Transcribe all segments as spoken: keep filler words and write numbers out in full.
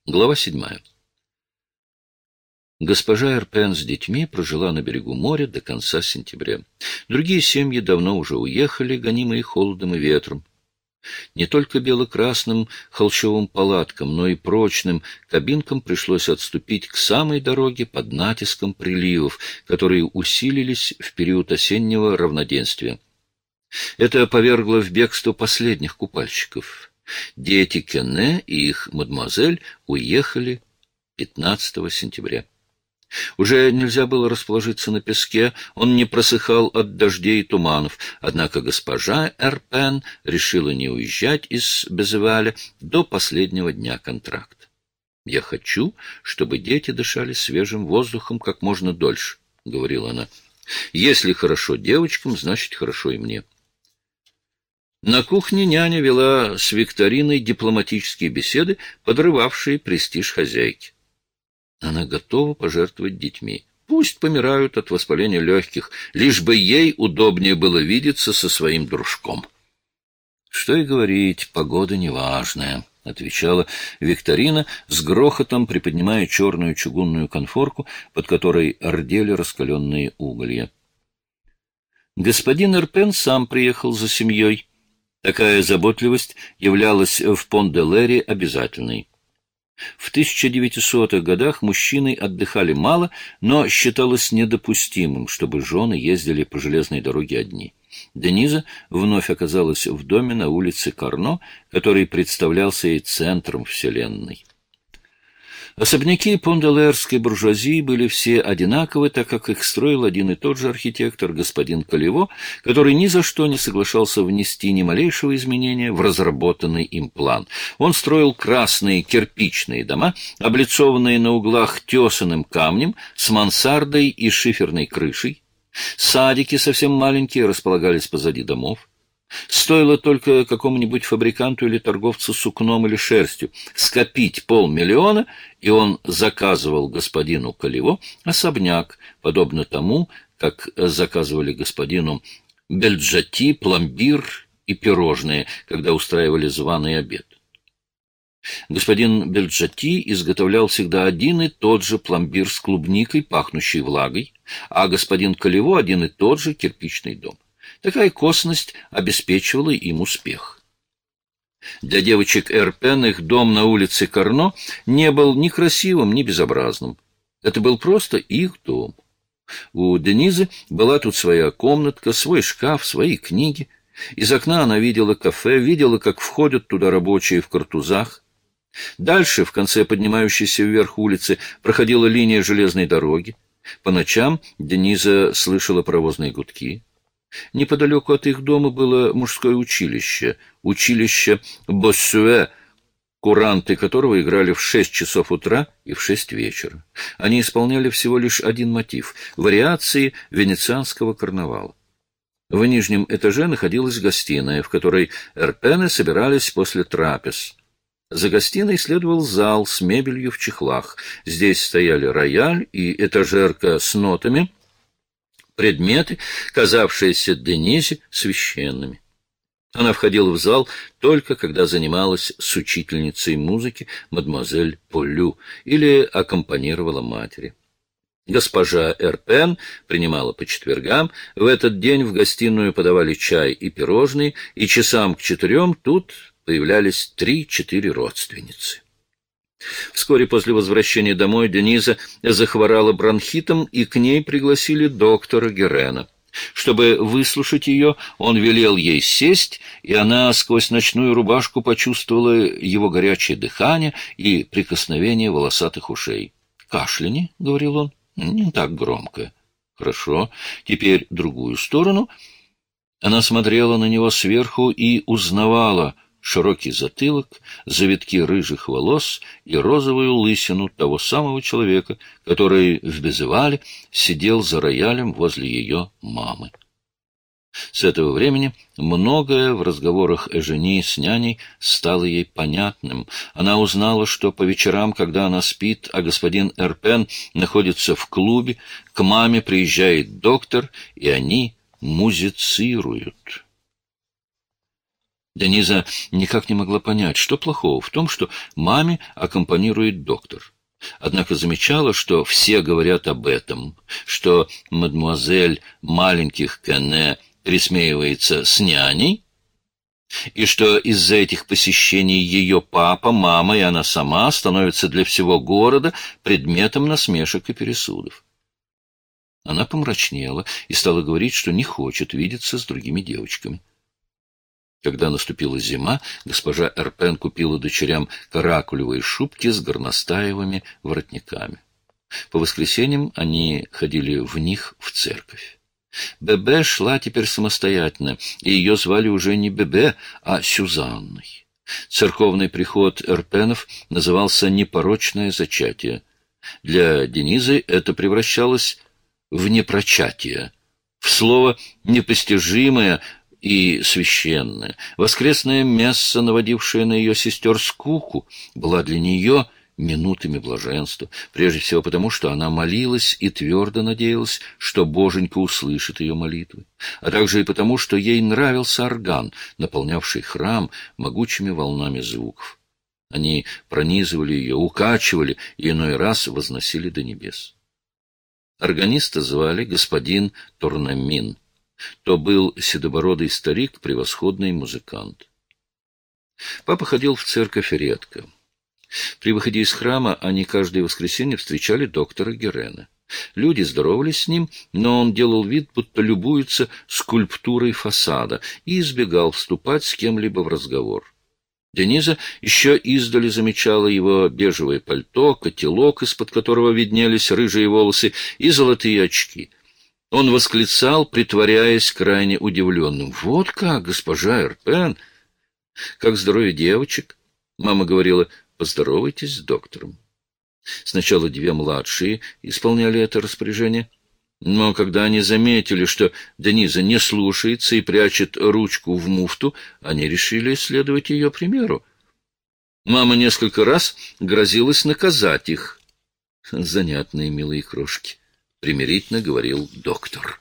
Глава седьмая. Госпожа Эрпен с детьми прожила на берегу моря до конца сентября. Другие семьи давно уже уехали, гонимые холодом и ветром. Не только бело-красным холщовым палаткам, но и прочным кабинкам пришлось отступить к самой дороге под натиском приливов, которые усилились в период осеннего равноденствия. Это повергло в бегство последних купальщиков. Дети Кенне и их мадемуазель уехали пятнадцатого сентября. Уже нельзя было расположиться на песке, он не просыхал от дождей и туманов, однако госпожа Эрпен решила не уезжать из Безеваля до последнего дня контракта. «Я хочу, чтобы дети дышали свежим воздухом как можно дольше», — говорила она. «Если хорошо девочкам, значит, хорошо и мне». На кухне няня вела с Викториной дипломатические беседы, подрывавшие престиж хозяйки. Она готова пожертвовать детьми. Пусть помирают от воспаления легких, лишь бы ей удобнее было видеться со своим дружком. — Что и говорить, погода неважная, — отвечала Викторина, с грохотом приподнимая черную чугунную конфорку, под которой рдели раскаленные уголья. Господин Эрпен сам приехал за семьей. Такая заботливость являлась в Пон-де-Лере обязательной. В тысяча девятисотых годах мужчины отдыхали мало, но считалось недопустимым, чтобы жены ездили по железной дороге одни. Дениза вновь оказалась в доме на улице Карно, который представлялся ей центром вселенной. Особняки пон-де-лерской буржуазии были все одинаковы, так как их строил один и тот же архитектор, господин Калево, который ни за что не соглашался внести ни малейшего изменения в разработанный им план. Он строил красные кирпичные дома, облицованные на углах тесаным камнем, с мансардой и шиферной крышей. Садики совсем маленькие располагались позади домов. Стоило только какому-нибудь фабриканту или торговцу сукном или шерстью скопить полмиллиона, и он заказывал господину Калево особняк, подобно тому, как заказывали господину Бельджати пломбир и пирожные, когда устраивали званый обед. Господин Бельджати изготовлял всегда один и тот же пломбир с клубникой, пахнущей влагой, а господин Калево один и тот же кирпичный дом. Такая косность обеспечивала им успех. Для девочек Эрпен их дом на улице Карно не был ни красивым, ни безобразным. Это был просто их дом. У Денизы была тут своя комнатка, свой шкаф, свои книги. Из окна она видела кафе, видела, как входят туда рабочие в картузах. Дальше, в конце поднимающейся вверх улицы, проходила линия железной дороги. По ночам Дениза слышала паровозные гудки. Неподалеку от их дома было мужское училище, училище Боссюэ, куранты которого играли в шесть часов утра и в шесть вечера. Они исполняли всего лишь один мотив — вариации венецианского карнавала. В нижнем этаже находилась гостиная, в которой Эрпены собирались после трапез. За гостиной следовал зал с мебелью в чехлах. Здесь стояли рояль и этажерка с нотами, предметы, казавшиеся Денизе священными. Она входила в зал только когда занималась с учительницей музыки мадемуазель Полю или аккомпанировала матери. Госпожа Эрпен принимала по четвергам, в этот день в гостиную подавали чай и пирожные, и часам к четырем тут появлялись три-четыре родственницы. Вскоре после возвращения домой Дениза захворала бронхитом, и к ней пригласили доктора Герена. Чтобы выслушать ее, он велел ей сесть, и она сквозь ночную рубашку почувствовала его горячее дыхание и прикосновение волосатых ушей. «Кашляни», — говорил он, — «не так громко». «Хорошо, теперь другую сторону». Она смотрела на него сверху и узнавала широкий затылок, завитки рыжих волос и розовую лысину того самого человека, который в Безевале сидел за роялем возле ее мамы. С этого времени многое в разговорах Эжени с няней стало ей понятным. Она узнала, что по вечерам, когда она спит, а господин Эрпен находится в клубе, к маме приезжает доктор, и они музицируют. Дениза никак не могла понять, что плохого в том, что маме аккомпанирует доктор. Однако замечала, что все говорят об этом, что мадемуазель маленьких Кене присмеивается с няней, и что из-за этих посещений ее папа, мама и она сама становятся для всего города предметом насмешек и пересудов. Она помрачнела и стала говорить, что не хочет видеться с другими девочками. Когда наступила зима, госпожа Эрпен купила дочерям каракулевые шубки с горностаевыми воротниками. По воскресеньям они ходили в них в церковь. Бебе шла теперь самостоятельно, и ее звали уже не Бебе, а Сюзанной. Церковный приход Эрпенов назывался «Непорочное зачатие». Для Денизы это превращалось в непрочатие, в слово непостижимое и священное. Воскресная месса, наводившая на ее сестер скуку, была для нее минутами блаженства, прежде всего потому, что она молилась и твердо надеялась, что Боженька услышит ее молитвы, а также и потому, что ей нравился орган, наполнявший храм могучими волнами звуков. Они пронизывали ее, укачивали и иной раз возносили до небес. Органиста звали господин Торнамин. То был седобородый старик, превосходный музыкант. Папа ходил в церковь редко. При выходе из храма они каждое воскресенье встречали доктора Герена. Люди здоровались с ним, но он делал вид, будто любуется скульптурой фасада, и избегал вступать с кем-либо в разговор. Дениза еще издали замечала его бежевое пальто, котелок, из-под которого виднелись рыжие волосы, и золотые очки. Он восклицал, притворяясь крайне удивленным. «Вот как, госпожа Эрпен! Как здоровье девочек!» Мама говорила: «Поздоровайтесь с доктором». Сначала две младшие исполняли это распоряжение, но когда они заметили, что Дениза не слушается и прячет ручку в муфту, они решили следовать ее примеру. Мама несколько раз грозилась наказать их. «Занятные милые крошки», — примирительно говорил доктор.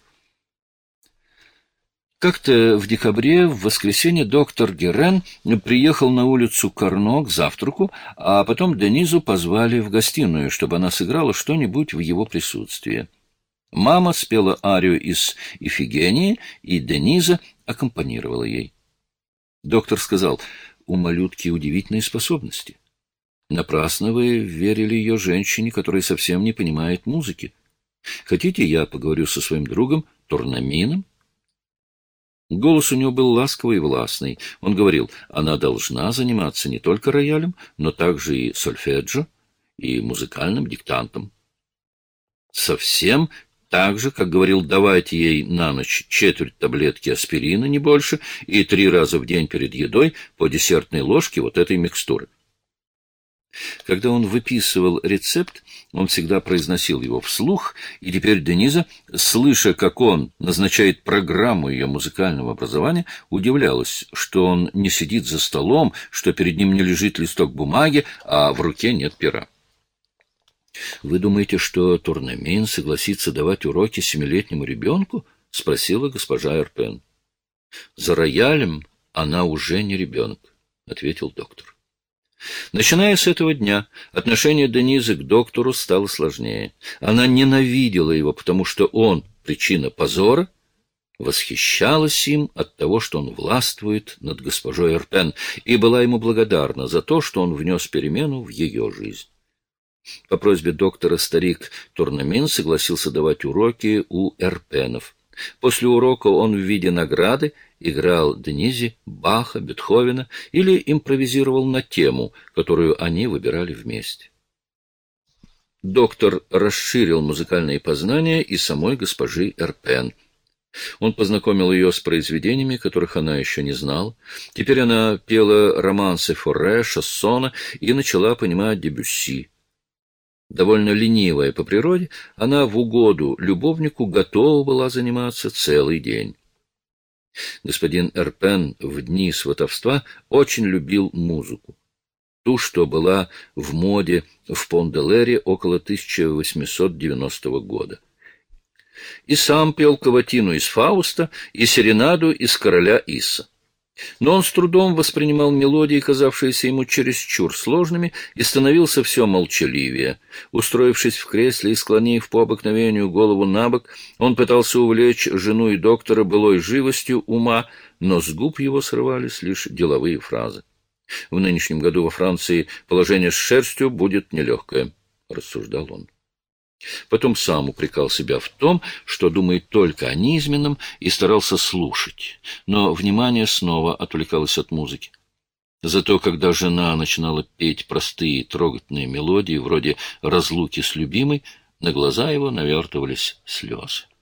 Как-то в декабре, в воскресенье, доктор Герен приехал на улицу Карно к завтраку, а потом Денизу позвали в гостиную, чтобы она сыграла что-нибудь в его присутствии. Мама спела арию из «Ифигении», и Дениза аккомпанировала ей. Доктор сказал: «У малютки удивительные способности. Напрасно вы верили ее женщине, которая совсем не понимает музыки. Хотите, я поговорю со своим другом Торнамином?» Голос у него был ласковый и властный. Он говорил: она должна заниматься не только роялем, но также и сольфеджио, и музыкальным диктантом. Совсем так же, как говорил, давайте ей на ночь четверть таблетки аспирина, не больше, и три раза в день перед едой по десертной ложке вот этой микстуры. Когда он выписывал рецепт, он всегда произносил его вслух, и теперь Дениза, слыша, как он назначает программу ее музыкального образования, удивлялась, что он не сидит за столом, что перед ним не лежит листок бумаги, а в руке нет пера. «Вы думаете, что Торнамин согласится давать уроки семилетнему ребенку?» — спросила госпожа Эрпен. «За роялем она уже не ребенок», — ответил доктор. Начиная с этого дня, отношение Денизы к доктору стало сложнее. Она ненавидела его, потому что он — причина позора, восхищалась им от того, что он властвует над госпожой Эрпен, и была ему благодарна за то, что он внес перемену в ее жизнь. По просьбе доктора старик Торнамин согласился давать уроки у Эрпенов. После урока он в виде награды играл Денизе Баха, Бетховена или импровизировал на тему, которую они выбирали вместе. Доктор расширил музыкальные познания и самой госпожи Эрпен. Он познакомил ее с произведениями, которых она еще не знала. Теперь она пела романсы Форре, Шассона и начала понимать Дебюсси. Довольно ленивая по природе, она в угоду любовнику готова была заниматься целый день. Господин Эрпен в дни сватовства очень любил музыку, ту, что была в моде в Пон-де-Лере около тысяча восемьсот девяностого года. И сам пел каватину из Фауста и серенаду из Короля Иса. Но он с трудом воспринимал мелодии, казавшиеся ему чересчур сложными, и становился все молчаливее. Устроившись в кресле и склонив по обыкновению голову на бок, он пытался увлечь жену и доктора былой живостью ума, но с губ его срывались лишь деловые фразы. «В нынешнем году во Франции положение с шерстью будет нелегкое», — рассуждал он. Потом сам упрекал себя в том, что думает только о низменном, и старался слушать, но внимание снова отвлекалось от музыки. Зато когда жена начинала петь простые трогательные мелодии, вроде «Разлуки с любимой», на глаза его навертывались слезы.